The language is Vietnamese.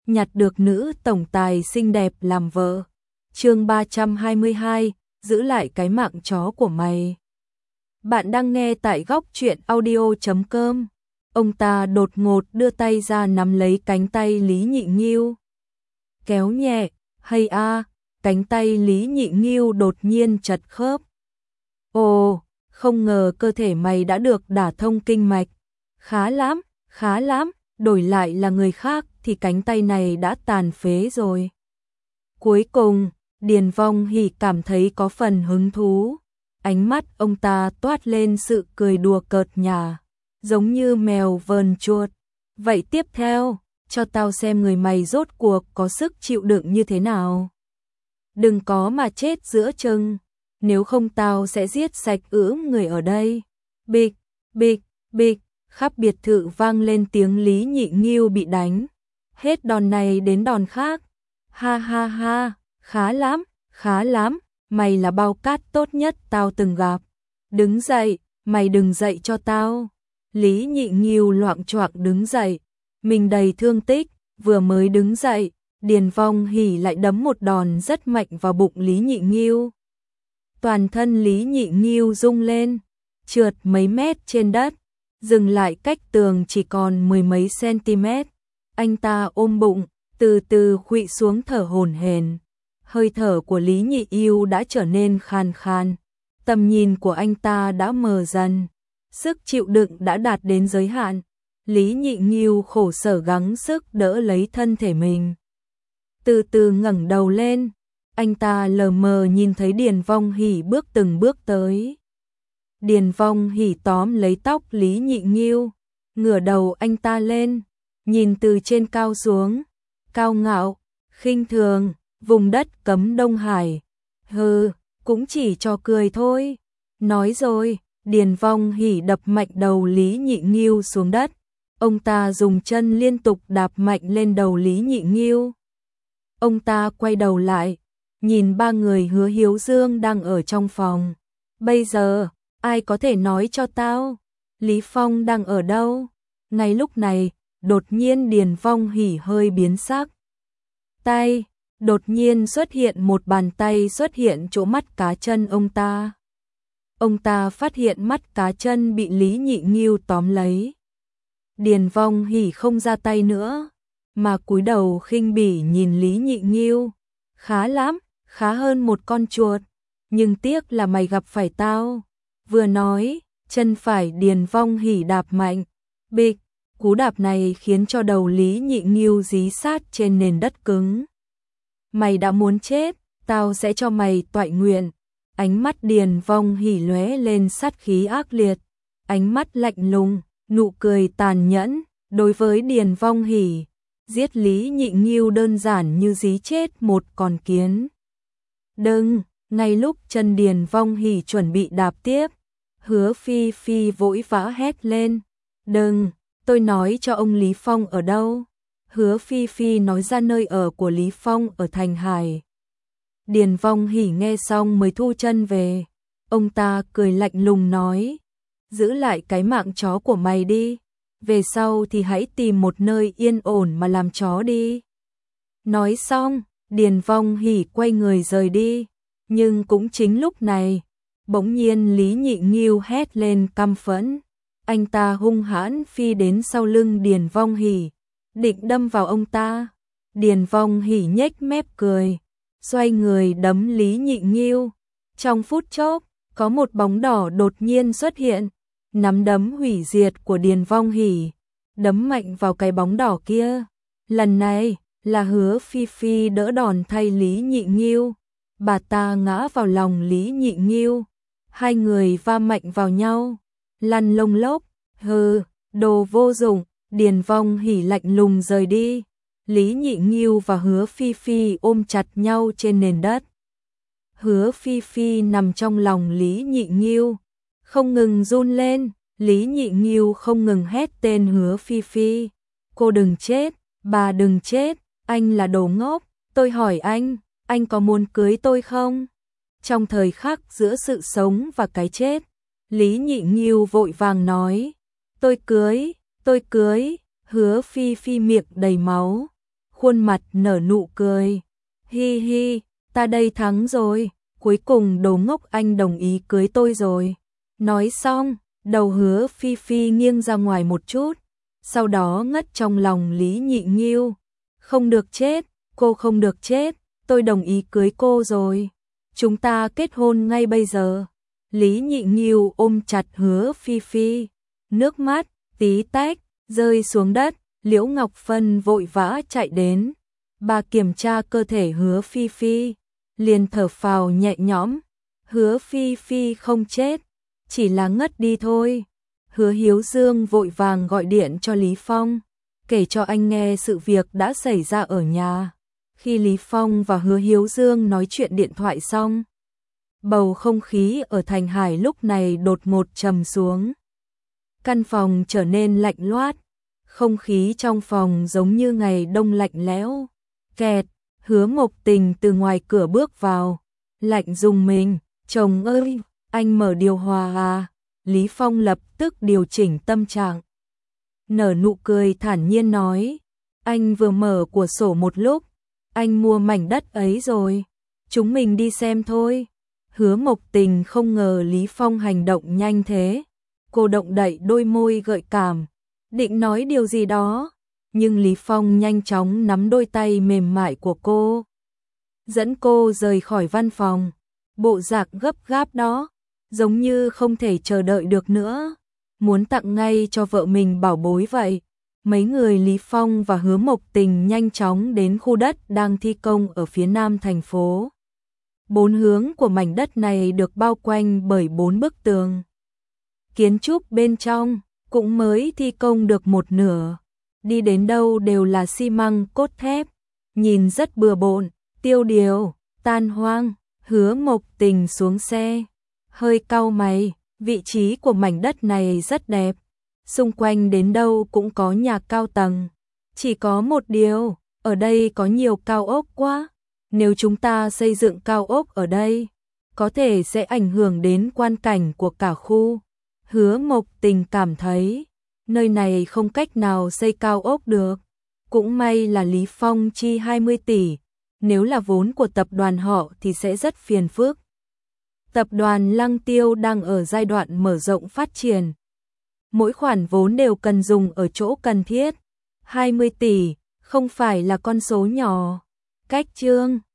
nhặt được nữ tổng tài xinh đẹp làm vợ. Chương 322, giữ lại cái mạng chó của mày. Bạn đang nghe tại góc truyện audio.com. Ông ta đột ngột đưa tay ra nắm lấy cánh tay Lý Nhị Nghiêu. Kéo nhẹ, hay a, cánh tay Lý Nhị Nghiêu đột nhiên chật khớp. Ồ, không ngờ cơ thể mày đã được đả thông kinh mạch. Khá lắm, đổi lại là người khác thì cánh tay này đã tàn phế rồi. Cuối cùng, Điền Vong Hỉ cảm thấy có phần hứng thú. Ánh mắt ông ta toát lên sự cười đùa cợt nhả, giống như mèo vờn chuột. Vậy tiếp theo, cho tao xem người mày rốt cuộc có sức chịu đựng như thế nào. Đừng có mà chết giữa chừng, nếu không tao sẽ giết sạch người ở đây. Bịch, bịch, bịch, khắp biệt thự vang lên tiếng Lý Nhị Nghiêu bị đánh. Hết đòn này đến đòn khác. Ha ha ha, khá lắm, mày là bao cát tốt nhất tao từng gặp. Đứng dậy, mày đừng dậy cho tao. Lý Nhị Nghiêu loạng choạng đứng dậy, mình đầy thương tích, vừa mới đứng dậy, Điền Vong Hỉ lại đấm một đòn rất mạnh vào bụng Lý Nhị Nghiêu. Toàn thân Lý Nhị Nghiêu rung lên, trượt mấy mét trên đất, dừng lại cách tường chỉ còn mười mấy cm. Anh ta ôm bụng, từ từ khuỵu xuống thở hổn hển. Hơi thở của Lý Nhị Nghiêu đã trở nên khan khan, tầm nhìn của anh ta đã mờ dần, sức chịu đựng đã đạt đến giới hạn. Lý Nhị Nghiêu khổ sở gắng sức đỡ lấy thân thể mình. Từ từ ngẩng đầu lên, anh ta lờ mờ nhìn thấy Điền Vong Hỉ bước từng bước tới. Điền Vong Hỉ tóm lấy tóc Lý Nhị Nghiêu, ngửa đầu anh ta lên, nhìn từ trên cao xuống, cao ngạo, khinh thường, vùng đất cấm Đông Hải. Hừ, cũng chỉ trò cười thôi. Nói rồi, Điền Vong Hỉ đập mạnh đầu Lý Nhị Nghiêu xuống đất. Ông ta dùng chân liên tục đạp mạnh lên đầu Lý Nhị Nghiêu. Ông ta quay đầu lại, nhìn ba người Hứa Hiếu Dương đang ở trong phòng. Bây giờ, ai có thể nói cho tao, Lý Phong đang ở đâu? Ngay lúc này, đột nhiên Điền Vong Hỉ hơi biến sắc. Tay, đột nhiên xuất hiện một bàn tay xuất hiện chỗ mắt cá chân ông ta. Ông ta phát hiện mắt cá chân bị Lý Nhị Nghiêu tóm lấy. Điền Vong Hỉ không ra tay nữa, mà cúi đầu khinh bỉ nhìn Lý Nhị Nghiêu. Khá lắm, khá hơn một con chuột, nhưng tiếc là mày gặp phải tao. Vừa nói, chân phải Điền Vong Hỉ đạp mạnh. Bịch, cú đạp này khiến cho đầu Lý Nhị Nghiêu dí sát trên nền đất cứng. Mày đã muốn chết, tao sẽ cho mày toại nguyện. Ánh mắt Điền Vong Hỉ lóe lên sát khí ác liệt, ánh mắt lạnh lùng, nụ cười tàn nhẫn. Đối với Điền Vong Hỉ, giết Lý Nhị Nghiêu đơn giản như dí chết một con kiến. Đừng, ngay lúc chân Điền Vong Hỉ chuẩn bị đạp tiếp, Hứa Phi Phi vội vã hét lên. Đừng, tôi nói cho ông Lý Phong ở đâu. Hứa Phi Phi nói ra nơi ở của Lý Phong ở Thành Hải. Điền Vong Hỉ nghe xong mới thu chân về. Ông ta cười lạnh lùng nói, giữ lại cái mạng chó của mày đi. Về sau thì hãy tìm một nơi yên ổn mà làm chó đi. Nói xong, Điền Vong Hỉ quay người rời đi. Nhưng cũng chính lúc này, bỗng nhiên Lý Nhị Nghiêu hét lên căm phẫn. Anh ta hung hãn phi đến sau lưng Điền Vong Hỉ, định đâm vào ông ta. Điền Vong Hỉ nhếch mép cười, xoay người đấm Lý Nhị Nghiêu. Trong phút chốc, có một bóng đỏ đột nhiên xuất hiện. Nắm đấm hủy diệt của Điền Vong Hỉ đấm mạnh vào cái bóng đỏ kia. Lần này là Hứa Phi Phi đỡ đòn thay Lý Nhị Nghiêu. Bà ta ngã vào lòng Lý Nhị Nghiêu, hai người va mạnh vào nhau, lăn lông lốc. Hừ, đồ vô dụng. Điền Vong Hỉ lạnh lùng rời đi. Lý Nhị Nghiêu và Hứa Phi Phi ôm chặt nhau trên nền đất. Hứa Phi Phi nằm trong lòng Lý Nhị Nghiêu, không ngừng run lên. Lý Nhị Nghiêu không ngừng hét tên Hứa Phi Phi. Cô đừng chết, bà đừng chết, anh là đồ ngốc. Tôi hỏi anh có muốn cưới tôi không? Trong thời khắc giữa sự sống và cái chết, Lý Nhị Nghiêu vội vàng nói, tôi cưới. Hứa Phi Phi miệng đầy máu, khuôn mặt nở nụ cười. Hi hi, ta đây thắng rồi, cuối cùng đồ ngốc anh đồng ý cưới tôi rồi. Nói xong, đầu Hứa Phi Phi nghiêng ra ngoài một chút, sau đó ngất trong lòng Lý Nhị Nghiêu. Không được chết, cô không được chết, tôi đồng ý cưới cô rồi. Chúng ta kết hôn ngay bây giờ. Lý Nhị Nghiêu ôm chặt Hứa Phi Phi, nước mắt tí tách rơi xuống đất. Liễu Ngọc Phân vội vã chạy đến, bà kiểm tra cơ thể Hứa Phi Phi, liền thở phào nhẹ nhõm. Hứa Phi Phi không chết, chỉ là ngất đi thôi. Hứa Hiếu Dương vội vàng gọi điện cho Lý Phong, kể cho anh nghe sự việc đã xảy ra ở nhà. Khi Lý Phong và Hứa Hiếu Dương nói chuyện điện thoại xong, bầu không khí ở Thành Hải lúc này đột ngột trầm xuống. Căn phòng trở nên lạnh loát, không khí trong phòng giống như ngày đông lạnh lẽo. Kẹt, Hứa Mộc Tình từ ngoài cửa bước vào, lạnh rùng mình, chồng ơi, anh mở điều hòa à? Lý Phong lập tức điều chỉnh tâm trạng, nở nụ cười thản nhiên nói, anh vừa mở cửa sổ một lúc, anh mua mảnh đất ấy rồi, chúng mình đi xem thôi. Hứa Mộc Tình không ngờ Lý Phong hành động nhanh thế, cô động đậy đôi môi gợi cảm, định nói điều gì đó, nhưng Lý Phong nhanh chóng nắm đôi tay mềm mại của cô, dẫn cô rời khỏi văn phòng. Bộ dạng gấp gáp đó, giống như không thể chờ đợi được nữa, muốn tặng ngay cho vợ mình bảo bối vậy. Mấy người Lý Phong và Hứa Mộc Tình nhanh chóng đến khu đất đang thi công ở phía nam thành phố. 4 hướng của mảnh đất này được bao quanh bởi 4 bức tường. Kiến trúc bên trong cũng mới thi công được một nửa, đi đến đâu đều là xi măng cốt thép, nhìn rất bừa bộn, tiêu điều, tan hoang. Hứa Mộc Tình xuống xe, hơi cau mày, vị trí của mảnh đất này rất đẹp, xung quanh đến đâu cũng có nhà cao tầng, chỉ có một điều, ở đây có nhiều cao ốc quá, nếu chúng ta xây dựng cao ốc ở đây, có thể sẽ ảnh hưởng đến quang cảnh của cả khu. Hứa Mộc Tình cảm thấy, nơi này không cách nào xây cao ốc được, cũng may là Lý Phong chi 20 tỷ. Nếu là vốn của tập đoàn họ thì sẽ rất phiền phức. Tập đoàn Lăng Tiêu đang ở giai đoạn mở rộng phát triển. Mỗi khoản vốn đều cần dùng ở chỗ cần thiết. 20 tỷ, không phải là con số nhỏ. Cách chương